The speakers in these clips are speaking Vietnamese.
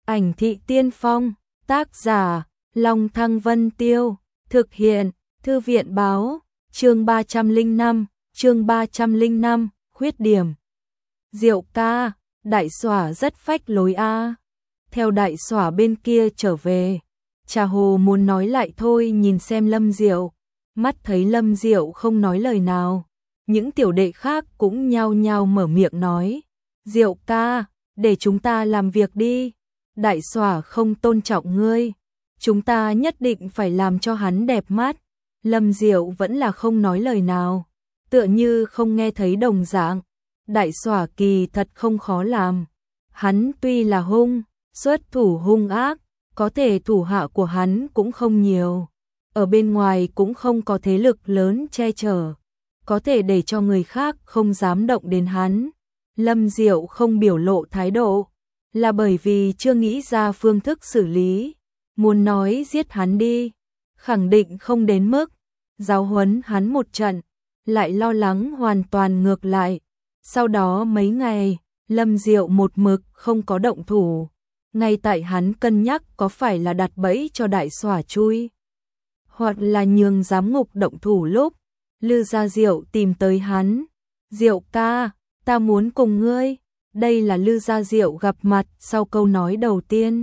Ảnh thị tiên phong, tác giả, Long Thăng Vân Tiêu, thực hiện, Thư viện báo, chương 305, khuyết điểm. Diệu ca, đại xỏa rất phách lối a. Theo đại xỏa bên kia trở về, Trà Hồ muốn nói lại thôi nhìn xem Lâm Diệu, mắt thấy Lâm Diệu không nói lời nào. Những tiểu đệ khác cũng nhao nhao mở miệng nói, Diệu ca, để chúng ta làm việc đi, đại xỏa không tôn trọng ngươi, chúng ta nhất định phải làm cho hắn đẹp mắt. Lâm Diệu vẫn là không nói lời nào, tựa như không nghe thấy đồng dạng. Đại xỏa kỳ thật không khó làm, hắn tuy là xuất thủ hung ác, có thể thủ hạ của hắn cũng không nhiều, ở bên ngoài cũng không có thế lực lớn che chở, có thể để cho người khác không dám động đến hắn. Lâm Diệu không biểu lộ thái độ, là bởi vì chưa nghĩ ra phương thức xử lý, muốn nói giết hắn đi, khẳng định không đến mức giáo huấn hắn một trận, lại lo lắng hoàn toàn ngược lại. Sau đó mấy ngày, Lâm Diệu một mực không có động thủ, ngay tại hắn cân nhắc có phải là đặt bẫy cho đại xỏa chui, hoặc là nhường giám ngục động thủ lúc, Lư Gia Diệu tìm tới hắn. Diệu ca, ta muốn cùng ngươi. Đây là Lư Gia Diệu gặp mặt sau câu nói đầu tiên.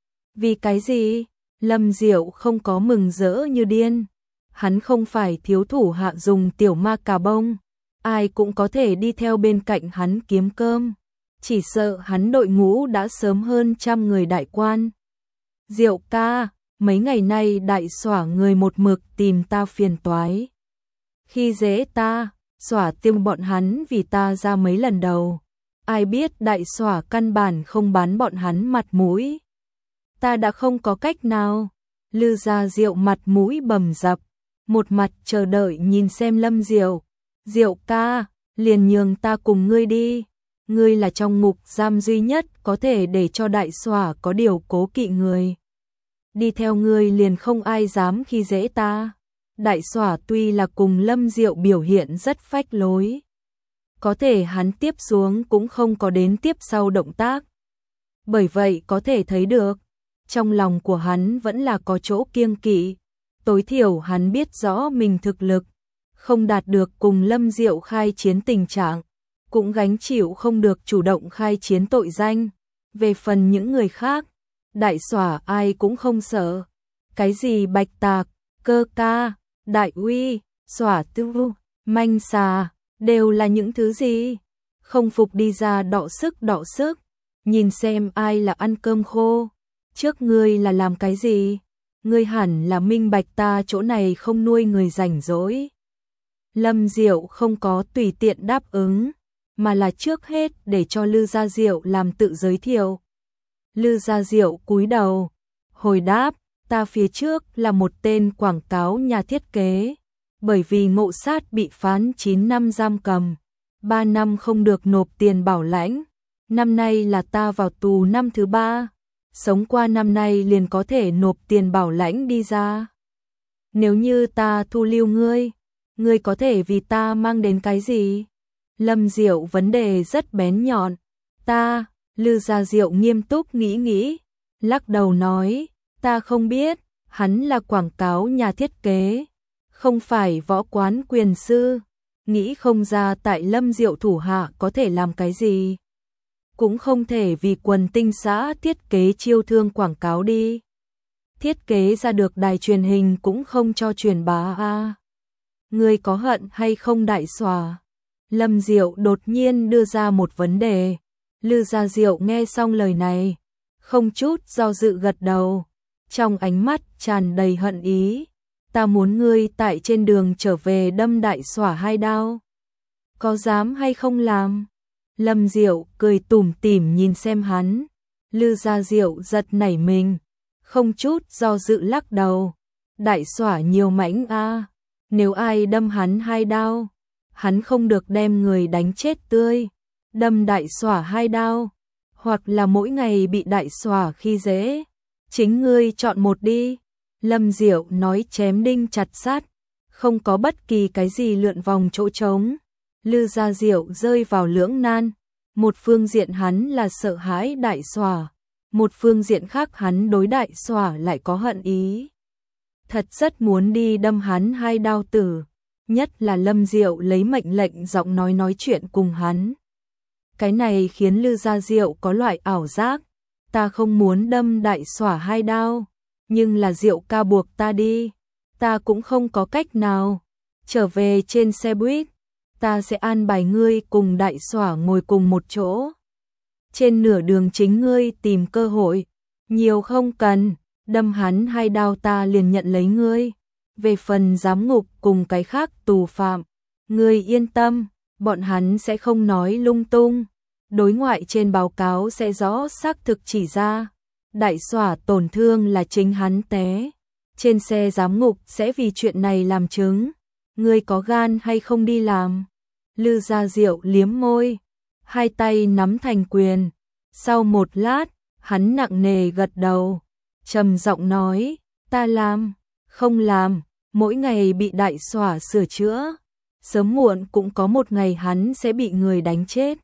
Vì cái gì? Lâm Diệu không có mừng rỡ như điên. Hắn không phải thiếu thủ hạ dùng tiểu ma cà bông, ai cũng có thể đi theo bên cạnh hắn kiếm cơm. Chỉ sợ hắn đội ngũ đã sớm hơn 100 người đại quan. Diệu ca, mấy ngày nay đại xỏa người một mực tìm ta phiền toái. Khi dễ ta, xỏa tiêu bọn hắn vì ta ra mấy lần đầu. Ai biết đại xỏa căn bản không bán bọn hắn mặt mũi. Ta đã không có cách nào. Lư Gia Diệu mặt mũi bầm dập, một mặt chờ đợi nhìn xem Lâm Diệu. Diệu ca, liền nhường ta cùng ngươi đi. Ngươi là trong ngục giam duy nhất có thể để cho đại xỏa có điều cố kỵ người. Đi theo ngươi liền không ai dám khi dễ ta. Đại xỏa tuy là cùng Lâm Diệu biểu hiện rất phách lối, có thể hắn tiếp xuống cũng không có đến tiếp sau động tác. Bởi vậy có thể thấy được, trong lòng của hắn vẫn là có chỗ kiêng kỵ. Tối thiểu hắn biết rõ mình thực lực không đạt được cùng Lâm Diệu khai chiến tình trạng, cũng gánh chịu không được chủ động khai chiến tội danh. Về phần những người khác, đại xỏa ai cũng không sợ. Cái gì Bạch Tạc, Cơ Ca, Đại Uy, Xỏa Tư, Manh Xà, đều là những thứ gì? Không phục đi ra đọ sức, nhìn xem ai là ăn cơm khô. Trước ngươi là làm cái gì? Ngươi hẳn là minh bạch ta chỗ này không nuôi người rảnh rỗi. Lâm Diệu không có tùy tiện đáp ứng, mà là trước hết để cho Lư Gia Diệu làm tự giới thiệu. Lư Gia Diệu cúi đầu, hồi đáp, ta phía trước là một tên quảng cáo nhà thiết kế, bởi vì ngộ sát bị phán 9 năm giam cầm, 3 năm không được nộp tiền bảo lãnh, năm nay là ta vào tù năm thứ 3, sống qua năm nay liền có thể nộp tiền bảo lãnh đi ra. Nếu như ta thu lưu ngươi có thể vì ta mang đến cái gì? Lâm Diệu vấn đề rất bén nhọn. Lư Gia Diệu nghiêm túc nghĩ, lắc đầu nói, ta không biết, hắn là quảng cáo nhà thiết kế, không phải võ quán quyền sư, nghĩ không ra tại Lâm Diệu thủ hạ có thể làm cái gì. Cũng không thể vì quần tinh xã thiết kế chiêu thương quảng cáo đi. Thiết kế ra được đài truyền hình cũng không cho truyền bá a. Ngươi có hận hay không đại xòa? Lâm Diệu đột nhiên đưa ra một vấn đề. Lư Gia Diệu nghe xong lời này, không chút do dự gật đầu, trong ánh mắt tràn đầy hận ý. Ta muốn ngươi tại trên đường trở về đâm đại xỏa 2 đao. Có dám hay không làm? Lâm Diệu cười tủm tỉm nhìn xem hắn. Lư Gia Diệu giật nảy mình, không chút do dự lắc đầu. Đại xỏa nhiều mãnh a, nếu ai đâm hắn 2 đao, hắn không được đem người đánh chết tươi. Đâm đại xỏa 2 đao, hoặc là mỗi ngày bị đại xỏa khi dễ. Chính ngươi chọn một đi. Lâm Diệu nói chém đinh chặt sắt, không có bất kỳ cái gì lượn vòng chỗ trống. Lư Gia Diệu rơi vào lưỡng nan, một phương diện hắn là sợ hãi đại xỏa, một phương diện khác hắn đối Đại Xỏa lại có hận ý. Thật rất muốn đi đâm hắn 2 đao tử, nhất là Lâm Diệu lấy mệnh lệnh giọng nói chuyện cùng hắn. Cái này khiến Lư Gia Diệu có loại ảo giác, ta không muốn đâm Đại Xỏa 2 đao, nhưng là Diệu ca buộc ta đi, ta cũng không có cách nào. Trở về trên xe buýt, ta sẽ an bài ngươi cùng Đại Xỏa ngồi cùng một chỗ. Trên nửa đường chính ngươi tìm cơ hội, nhiều không cần, đâm hắn 2 đao ta liền nhận lấy ngươi. Về phần giám ngục cùng cái khác tù phạm, ngươi yên tâm, bọn hắn sẽ không nói lung tung. Đối ngoại trên báo cáo sẽ rõ xác thực chỉ ra, Đại Xỏa tổn thương là chính hắn té. Trên xe giám ngục sẽ vì chuyện này làm chứng. Ngươi có gan hay không đi làm? Lư Gia Diệu liếm môi, 2 tay nắm thành quyền. Sau một lát, hắn nặng nề gật đầu, trầm giọng nói, ta làm, không làm, mỗi ngày bị Đại Xỏa sửa chữa, sớm muộn cũng có một ngày hắn sẽ bị người đánh chết.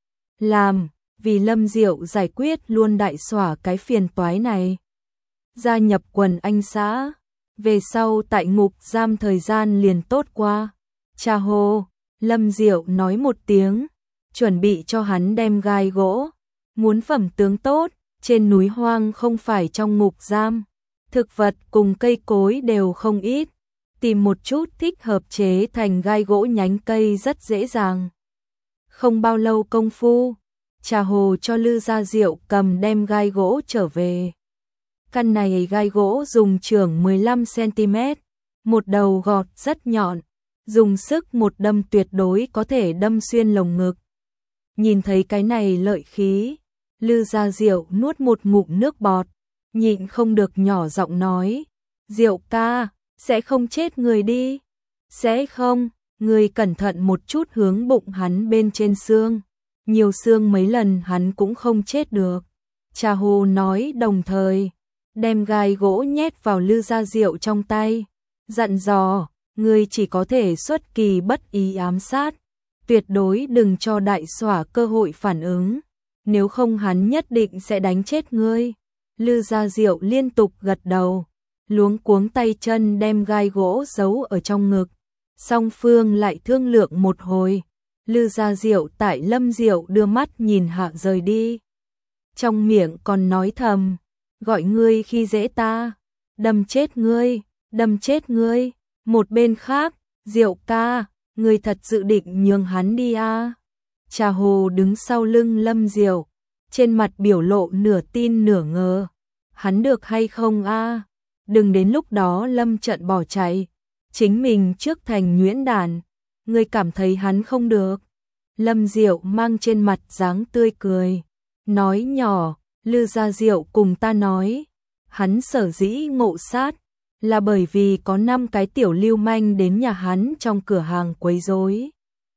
Làm, vì Lâm Diệu giải quyết luôn Đại Xỏa cái phiền toái này. Gia nhập quần anh xã, về sau tại ngục giam thời gian liền tốt qua. Cha hô, Lâm Diệu nói một tiếng, chuẩn bị cho hắn đem gai gỗ. Muốn phẩm tướng tốt, trên núi hoang không phải trong ngục giam, thực vật cùng cây cối đều không ít, tìm một chút thích hợp chế thành gai gỗ nhánh cây rất dễ dàng. Không bao lâu công phu, Trà Hồ cho Lư Gia Diệu cầm đem gai gỗ trở về. Căn này gai gỗ dùng chưởng 15 cm, một đầu gọt rất nhọn, dùng sức một đâm tuyệt đối có thể đâm xuyên lồng ngực. Nhìn thấy cái này lợi khí, Lư Gia Diệu nuốt một ngụm nước bọt, nhịn không được nhỏ giọng nói, Diệu ca, sẽ không chết người đi. Sẽ không, người cẩn thận một chút hướng bụng hắn bên trên xương. Nhiều xương mấy lần hắn cũng không chết được. Trà Hồ nói đồng thời, đem gai gỗ nhét vào Lư Gia Diệu trong tay. Dặn dò, người chỉ có thể xuất kỳ bất ý ám sát. Tuyệt đối đừng cho Đại Xỏa cơ hội phản ứng. Nếu không hắn nhất định sẽ đánh chết ngươi. Lư Gia Diệu liên tục gật đầu, luống cuống tay chân đem gai gỗ giấu ở trong ngực. Song phương lại thương lượng một hồi. Lư Gia Diệu tại Lâm Diệu đưa mắt nhìn hạ rời đi. Trong miệng còn nói thầm, gọi ngươi khi dễ ta, đâm chết ngươi, đâm chết ngươi. Một bên khác, Diệu ca, ngươi thật dự định nhường hắn đi à? Trà Hồ đứng sau lưng Lâm Diệu, trên mặt biểu lộ nửa tin nửa ngờ. Hắn được hay không a? Đừng đến lúc đó Lâm Trận bỏ chạy, chính mình trước thành nhuyễn đàn, ngươi cảm thấy hắn không được. Lâm Diệu mang trên mặt dáng tươi cười, nói nhỏ, Lư Gia Diệu cùng ta nói, hắn sở dĩ ngộ sát, là bởi vì có 5 cái tiểu lưu manh đến nhà hắn trong cửa hàng quấy rối,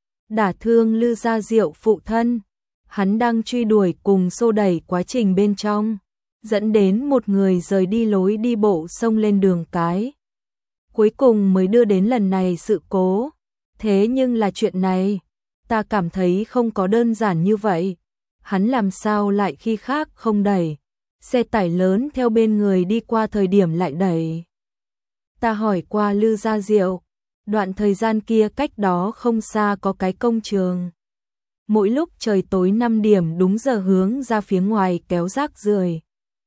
đả thương Lư Gia Diệu phụ thân. Hắn đang truy đuổi cùng xô đẩy quá trình bên trong, dẫn đến một người rời đi lối đi bộ xông lên đường cái. Cuối cùng mới đưa đến lần này sự cố. Thế nhưng là chuyện này, ta cảm thấy không có đơn giản như vậy. Hắn làm sao lại khi khác không đẩy, xe tải lớn theo bên người đi qua thời điểm lại đẩy. Ta hỏi qua Lư Gia Diệu, đoạn thời gian kia cách đó không xa có cái công trường. Mỗi lúc trời tối 5 điểm đúng giờ hướng ra phía ngoài kéo rác rưởi.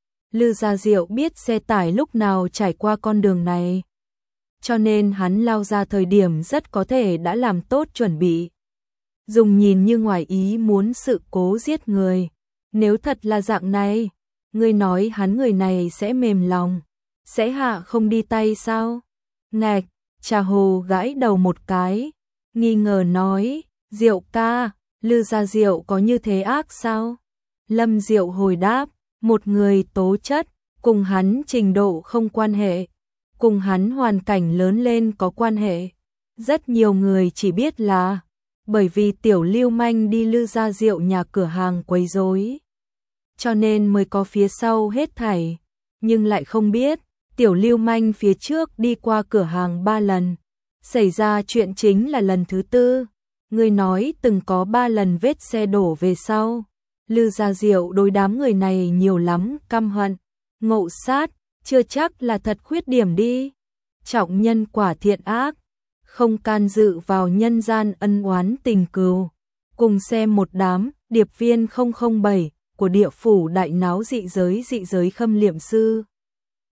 Lư Gia Diệu biết xe tải lúc nào trải qua con đường này, cho nên hắn lao ra thời điểm rất có thể đã làm tốt chuẩn bị. Dùng nhìn như ngoài ý muốn sự cố giết người. Nếu thật là dạng này, ngươi nói hắn người này sẽ mềm lòng, sẽ hạ không đi tay sao? Ngạch, Trà Hồ gãi đầu một cái, nghi ngờ nói, Diệu ca, Lư Gia Diệu có như thế ác sao? Lâm Diệu hồi đáp, một người tố chất, cùng hắn trình độ không quan hệ, cùng hắn hoàn cảnh lớn lên có quan hệ. Rất nhiều người chỉ biết là bởi vì tiểu lưu manh đi Lư Gia Diệu nhà cửa hàng quấy rối, cho nên mới có phía sau hết thảy, nhưng lại không biết tiểu lưu manh phía trước đi qua cửa hàng 3 lần, xảy ra chuyện chính là lần thứ 4. Người nói từng có 3 lần vết xe đổ về sau. Lư Gia Diệu đối đám người này nhiều lắm, căm hận, ngộ sát, chưa chắc là thật khuyết điểm đi. Trọng nhân quả thiện ác, không can dự vào nhân gian ân oán tình cừu. Cùng xem một đám điệp viên 007 của địa phủ đại náo dị giới Khâm Liệm Sư.